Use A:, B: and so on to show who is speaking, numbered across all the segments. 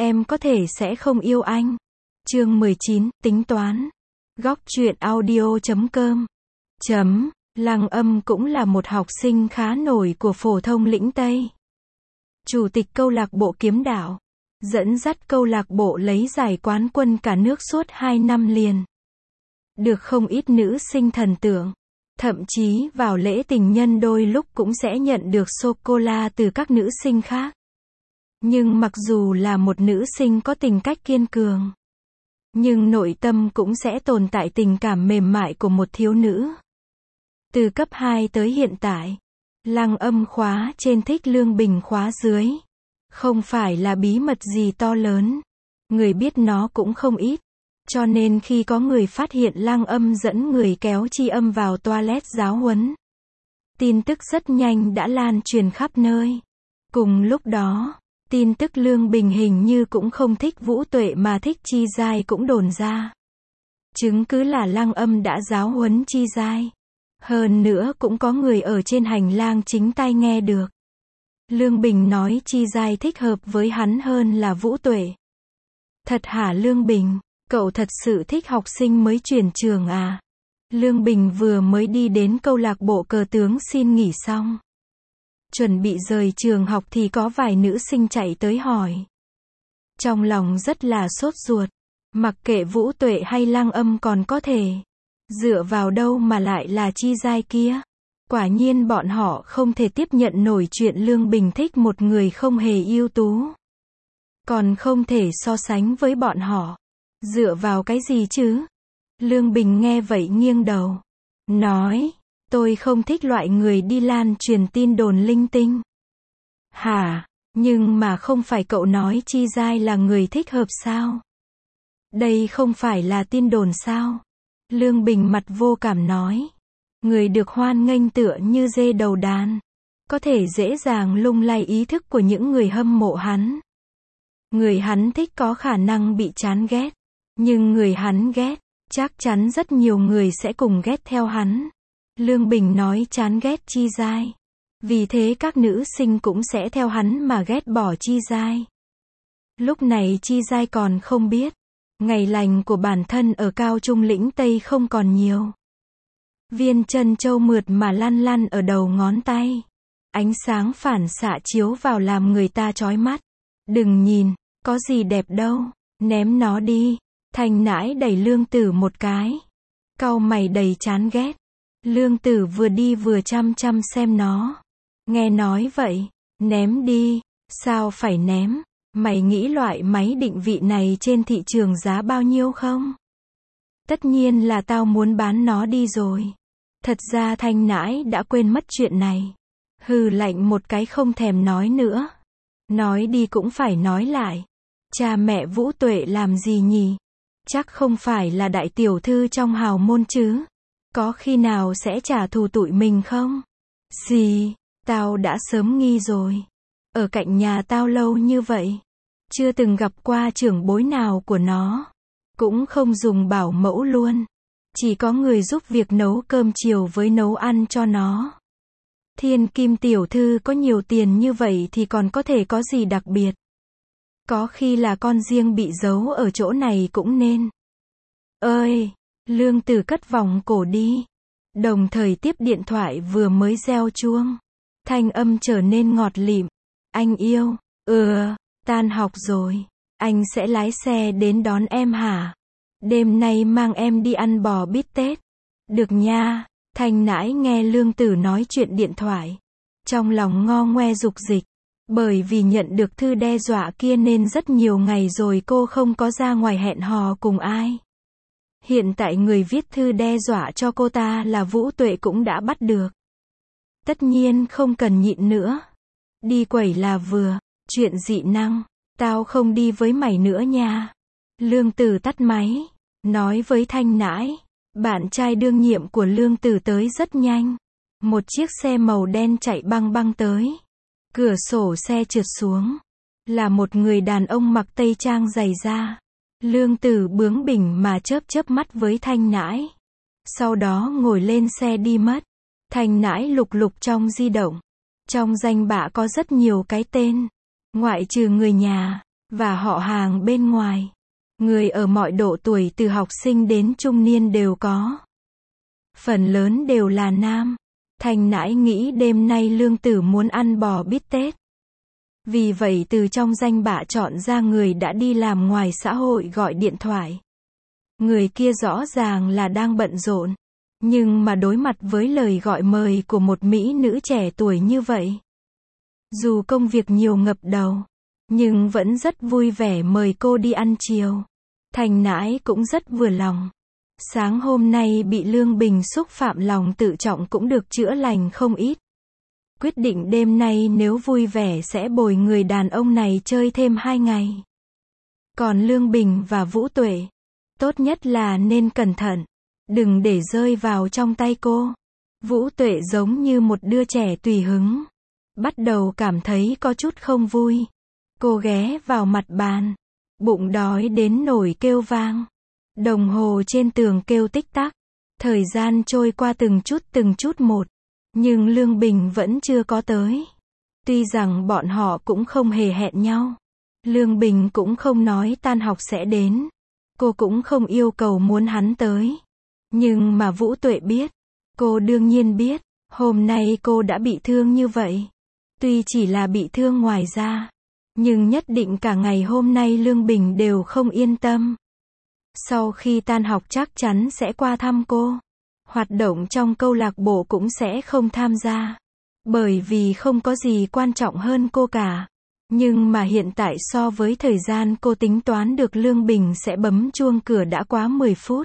A: em có thể sẽ không yêu anh. Chương 19, tính toán. Góc truyện audio.com. Lăng Âm cũng là một học sinh khá nổi của phổ thông lĩnh Tây. Chủ tịch câu lạc bộ kiếm đạo. Dẫn dắt câu lạc bộ lấy giải quán quân cả nước suốt 2 năm liền. Được không ít nữ sinh thần tượng. Thậm chí vào lễ tình nhân đôi lúc cũng sẽ nhận được sô-cô-la từ các nữ sinh khác. Nhưng mặc dù là một nữ sinh có tình cách kiên cường, nhưng nội tâm cũng sẽ tồn tại tình cảm mềm mại của một thiếu nữ. Từ cấp 2 tới hiện tại, Lăng Âm khóa trên thích Lương Bình khóa dưới. Không phải là bí mật gì to lớn. Người biết nó cũng không ít. Cho nên khi có người phát hiện Lăng Âm dẫn người kéo Chi Âm vào toilet giáo huấn, tin tức rất nhanh đã lan truyền khắp nơi. Cùng lúc đó, tin tức Lương Bình hình như cũng không thích Vũ Tuệ mà thích Chi Giai cũng đồn ra. Chứng cứ là Lăng Âm đã giáo huấn Chi Giai. Hơn nữa cũng có người ở trên hành lang chính tai nghe được. Lương Bình nói Chi Giai thích hợp với hắn hơn là Vũ Tuệ. Thật hả Lương Bình? Cậu thật sự thích học sinh mới chuyển trường à? Lương Bình vừa mới đi đến câu lạc bộ cờ tướng xin nghỉ xong. Chuẩn bị rời trường học thì có vài nữ sinh chạy tới hỏi. Trong lòng rất là sốt ruột. Mặc kệ Vũ Tuệ hay Lăng Âm còn có thể. Dựa vào đâu mà lại là Chi Giai kia? Quả nhiên bọn họ không thể tiếp nhận nổi chuyện Lương Bình thích một người không hề ưu tú. Còn không thể so sánh với bọn họ. Dựa vào cái gì chứ? Lương Bình nghe vậy nghiêng đầu. Nói, tôi không thích loại người đi lan truyền tin đồn linh tinh. Hả? Nhưng mà không phải cậu nói Chi Giai là người thích hợp sao? Đây không phải là tin đồn sao? Lương Bình mặt vô cảm nói. Người được hoan nghênh tựa như dê đầu đàn. Có thể dễ dàng lung lay ý thức của những người hâm mộ hắn. Người hắn thích có khả năng bị chán ghét. Nhưng người hắn ghét, chắc chắn rất nhiều người sẽ cùng ghét theo hắn. Lương Bình nói chán ghét Chi Giai. Vì thế các nữ sinh cũng sẽ theo hắn mà ghét bỏ Chi Giai. Lúc này Chi Giai còn không biết. Ngày lành của bản thân ở cao trung lĩnh Tây không còn nhiều. Viên chân châu mượt mà lăn lăn ở đầu ngón tay. Ánh sáng phản xạ chiếu vào làm người ta chói mắt. Đừng nhìn, có gì đẹp đâu, ném nó đi. Thanh Nãi đẩy Lương Tử một cái. Cau mày đầy chán ghét. Lương Tử vừa đi vừa chăm chăm xem nó. Nghe nói vậy, ném đi. Sao phải ném? Mày nghĩ loại máy định vị này trên thị trường giá bao nhiêu không? Tất nhiên là tao muốn bán nó đi rồi. Thật ra Thanh Nãi đã quên mất chuyện này. Hừ lạnh một cái không thèm nói nữa. Nói đi cũng phải nói lại. Cha mẹ Vũ Tuệ làm gì nhỉ? Chắc không phải là đại tiểu thư trong hào môn chứ? Có khi nào sẽ trả thù tụi mình không? Gì? Tao đã sớm nghi rồi. Ở cạnh nhà tao lâu như vậy. Chưa từng gặp qua trưởng bối nào của nó. Cũng không dùng bảo mẫu luôn. Chỉ có người giúp việc nấu cơm chiều với nấu ăn cho nó. Thiên Kim tiểu thư có nhiều tiền như vậy thì còn có thể có gì đặc biệt. Có khi là con riêng bị giấu ở chỗ này cũng nên. Ơi! Lương Tử cất vòng cổ đi. Đồng thời tiếp điện thoại vừa mới reo chuông. Thanh âm trở nên ngọt lịm. Anh yêu. Tan học rồi. Anh sẽ lái xe đến đón em hả? Đêm nay mang em đi ăn bò bít tết. Được nha. Thanh Nãi nghe Lương Tử nói chuyện điện thoại. Trong lòng ngo ngoe dục dịch. Bởi vì nhận được thư đe dọa kia nên rất nhiều ngày rồi cô không có ra ngoài hẹn hò cùng ai. Hiện tại người viết thư đe dọa cho cô ta là Vũ Tuệ cũng đã bắt được. Tất nhiên không cần nhịn nữa. Đi quẩy là vừa. Chuyện dị năng. Tao không đi với mày nữa nha. Lương Tử tắt máy. Nói với Thanh Nãi. Bạn trai đương nhiệm của Lương Tử tới rất nhanh. Một chiếc xe màu đen chạy băng băng tới. Cửa sổ xe trượt xuống. Là một người đàn ông mặc tây trang dày da. Lương Tử bướng bỉnh mà chớp chớp mắt với Thanh Nãi. Sau đó ngồi lên xe đi mất. Thanh Nãi lục lục trong di động. Trong danh bạ có rất nhiều cái tên. Ngoại trừ người nhà. và họ hàng bên ngoài. Người ở mọi độ tuổi từ học sinh đến trung niên đều có. Phần lớn đều là nam. Thành nãi nghĩ đêm nay Lương Tử muốn ăn bò bít tết. Vì vậy từ trong danh bạ chọn ra người đã đi làm ngoài xã hội gọi điện thoại. Người kia rõ ràng là đang bận rộn. Nhưng mà đối mặt với lời gọi mời của một mỹ nữ trẻ tuổi như vậy. Dù công việc nhiều ngập đầu, nhưng vẫn rất vui vẻ mời cô đi ăn chiều. Thành nãi cũng rất vừa lòng. Sáng hôm nay bị Lương Bình xúc phạm lòng tự trọng cũng được chữa lành không ít. Quyết định đêm nay nếu vui vẻ sẽ bồi người đàn ông này chơi thêm 2 ngày. Còn Lương Bình và Vũ Tuệ, tốt nhất là nên cẩn thận, đừng để rơi vào trong tay cô. Vũ Tuệ giống như một đứa trẻ tùy hứng. Bắt đầu cảm thấy có chút không vui. Cô ghé vào mặt bàn. Bụng đói đến nổi kêu vang. Đồng hồ trên tường kêu tích tắc. Thời gian trôi qua từng chút một. Nhưng Lương Bình vẫn chưa có tới. Tuy rằng bọn họ cũng không hề hẹn nhau. Lương Bình cũng không nói tan học sẽ đến. Cô cũng không yêu cầu muốn hắn tới. Nhưng mà Vũ Tuệ biết. Cô đương nhiên biết. Hôm nay cô đã bị thương như vậy. Tuy chỉ là bị thương ngoài da. Nhưng nhất định cả ngày hôm nay Lương Bình đều không yên tâm. Sau khi tan học chắc chắn sẽ qua thăm cô. Hoạt động trong câu lạc bộ cũng sẽ không tham gia. Bởi vì không có gì quan trọng hơn cô cả. Nhưng mà hiện tại so với thời gian cô tính toán được Lương Bình sẽ bấm chuông cửa đã quá 10 phút.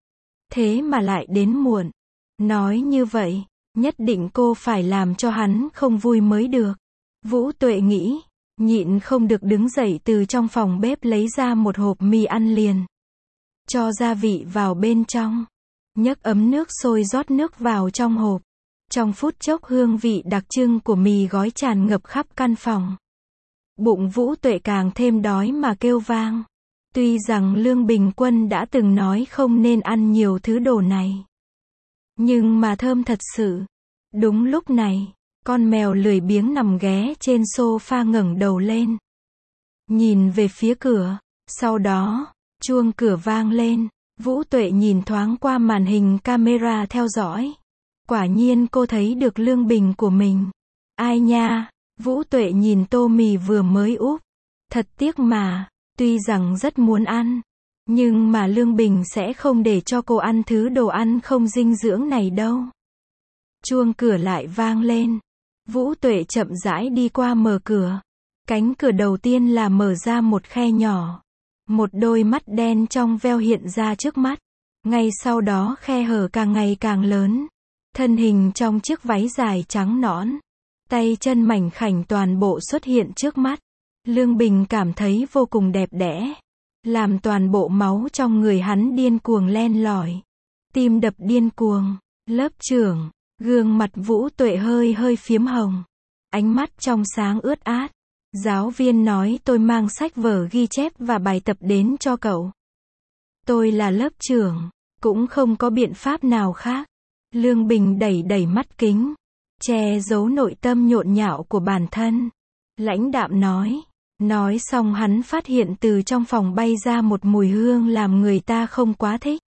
A: Thế mà lại đến muộn. Nói như vậy, nhất định cô phải làm cho hắn không vui mới được. Vũ Tuệ nghĩ, nhịn không được đứng dậy từ trong phòng bếp lấy ra một hộp mì ăn liền. Cho gia vị vào bên trong. Nhấc ấm nước sôi rót nước vào trong hộp. Trong phút chốc hương vị đặc trưng của mì gói tràn ngập khắp căn phòng. Bụng Vũ Tuệ càng thêm đói mà kêu vang. Tuy rằng Lương Bình Quân đã từng nói không nên ăn nhiều thứ đồ này. Nhưng mà thơm thật sự. Đúng lúc này, con mèo lười biếng nằm ghé trên sofa ngẩng đầu lên. Nhìn về phía cửa. Sau đó, chuông cửa vang lên. Vũ Tuệ nhìn thoáng qua màn hình camera theo dõi. Quả nhiên cô thấy được Lương Bình của mình. Ai nha, Vũ Tuệ nhìn tô mì vừa mới úp. Thật tiếc mà, tuy rằng rất muốn ăn. Nhưng mà Lương Bình sẽ không để cho cô ăn thứ đồ ăn không dinh dưỡng này đâu. Chuông cửa lại vang lên. Vũ Tuệ chậm rãi đi qua mở cửa. Cánh cửa đầu tiên là mở ra một khe nhỏ. Một đôi mắt đen trong veo hiện ra trước mắt. Ngay sau đó khe hở càng ngày càng lớn. Thân hình trong chiếc váy dài trắng nõn. Tay chân mảnh khảnh toàn bộ xuất hiện trước mắt. Lương Bình cảm thấy vô cùng đẹp đẽ. Làm toàn bộ máu trong người hắn điên cuồng len lỏi. Tim đập điên cuồng. Lớp trưởng, gương mặt Vũ Tuệ hơi phiếm hồng. Ánh mắt trong sáng ướt át. Giáo viên nói tôi mang sách vở ghi chép và bài tập đến cho cậu. Tôi là lớp trưởng, cũng không có biện pháp nào khác. Lương Bình đẩy mắt kính, che giấu nội tâm nhộn nhạo của bản thân. Lãnh đạm nói. Nói xong hắn phát hiện từ trong phòng bay ra một mùi hương làm người ta không quá thích.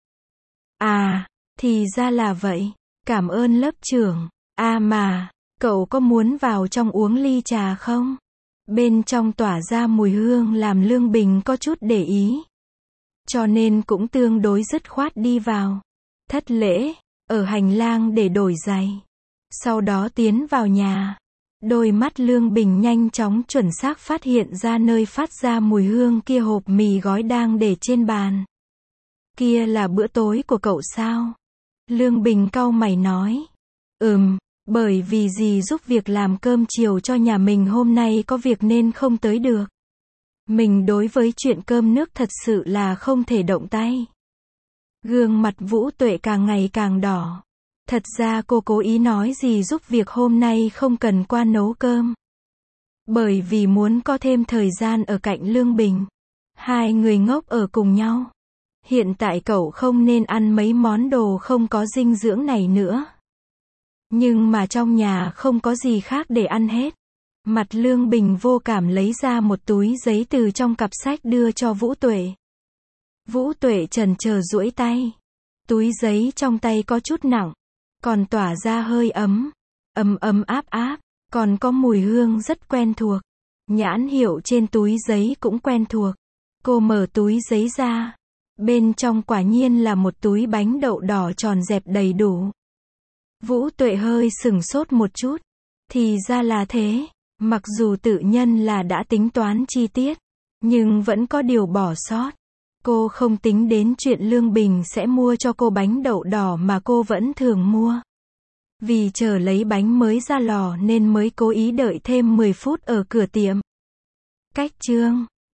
A: À, thì ra là vậy. Cảm ơn lớp trưởng. À mà, cậu có muốn vào trong uống ly trà không? Bên trong tỏa ra mùi hương làm Lương Bình có chút để ý. Cho nên cũng tương đối dứt khoát đi vào. Thất lễ, ở hành lang để đổi giày. Sau đó tiến vào nhà. Đôi mắt Lương Bình nhanh chóng chuẩn xác phát hiện ra nơi phát ra mùi hương kia, hộp mì gói đang để trên bàn. Kia là bữa tối của cậu sao? Lương Bình cau mày nói. Bởi vì dì giúp việc làm cơm chiều cho nhà mình hôm nay có việc nên không tới được. Mình đối với chuyện cơm nước thật sự là không thể động tay. Gương mặt Vũ Tuệ càng ngày càng đỏ. Thật ra cô cố ý nói dì giúp việc hôm nay không cần qua nấu cơm. Bởi vì muốn có thêm thời gian ở cạnh Lương Bình. Hai người ngốc ở cùng nhau. Hiện tại cậu không nên ăn mấy món đồ không có dinh dưỡng này nữa. Nhưng mà trong nhà không có gì khác để ăn hết. Mặt Lương Bình vô cảm lấy ra một túi giấy từ trong cặp sách đưa cho Vũ Tuệ. Vũ Tuệ chần chờ duỗi tay. Túi giấy trong tay có chút nặng, còn tỏa ra hơi ấm, ấm áp áp, còn có mùi hương rất quen thuộc. Nhãn hiệu trên túi giấy cũng quen thuộc. Cô mở túi giấy ra. Bên trong quả nhiên là một túi bánh đậu đỏ tròn dẹp đầy đủ. Vũ Tuệ hơi sửng sốt một chút. Thì ra là thế. Mặc dù tự nhân là đã tính toán chi tiết, nhưng vẫn có điều bỏ sót. Cô không tính đến chuyện Lương Bình sẽ mua cho cô bánh đậu đỏ mà cô vẫn thường mua. Vì chờ lấy bánh mới ra lò nên mới cố ý đợi thêm 10 phút ở cửa tiệm. Cách chương